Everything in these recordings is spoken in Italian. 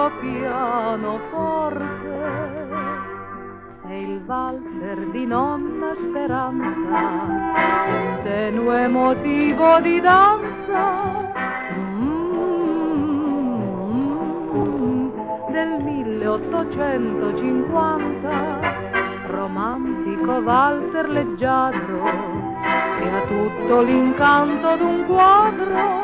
suo pianoforte e il valzer di nonna Speranza, un tenue motivo di danza del 1850, romantico valzer leggiadro che ha tutto l'incanto d'un quadro,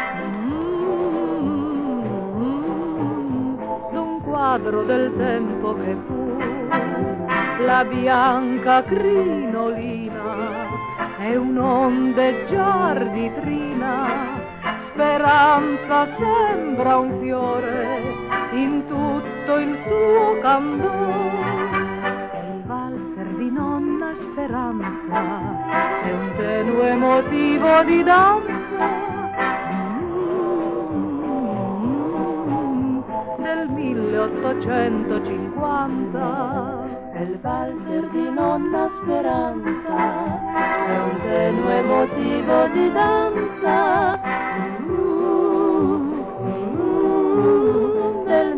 d'un quadro del tempo che fu. La bianca crinolina è un ondeggiar di trina, Speranza sembra un fiore in tutto il suo candore. E il valzer di nonna Speranza è un tenue motivo di danza del 1850. E il valzer di nonna Speranza è un tenue motivo di danza del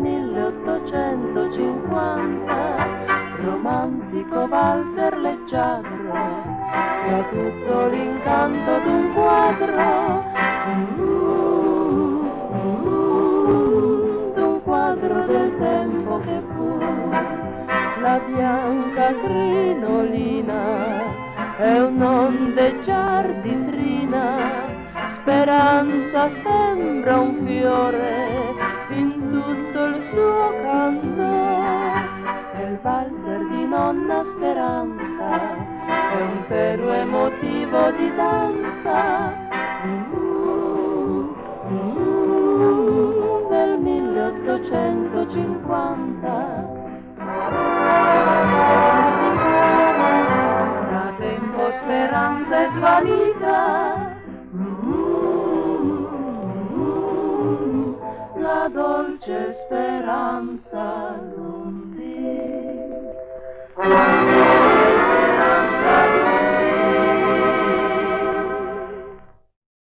1850, romantico valzer leggiadro che ha tutto l'incanto d'un quadro, d'un quadro del tempo che fu. La bianca crinolina è un ondeggiar di trina, Speranza sembra un fiore in tutto il suo canto. E il valzer di nonna Speranza è un tenue motivo di danza del 1850. Da tempo Speranza è svanita, la dolce speranza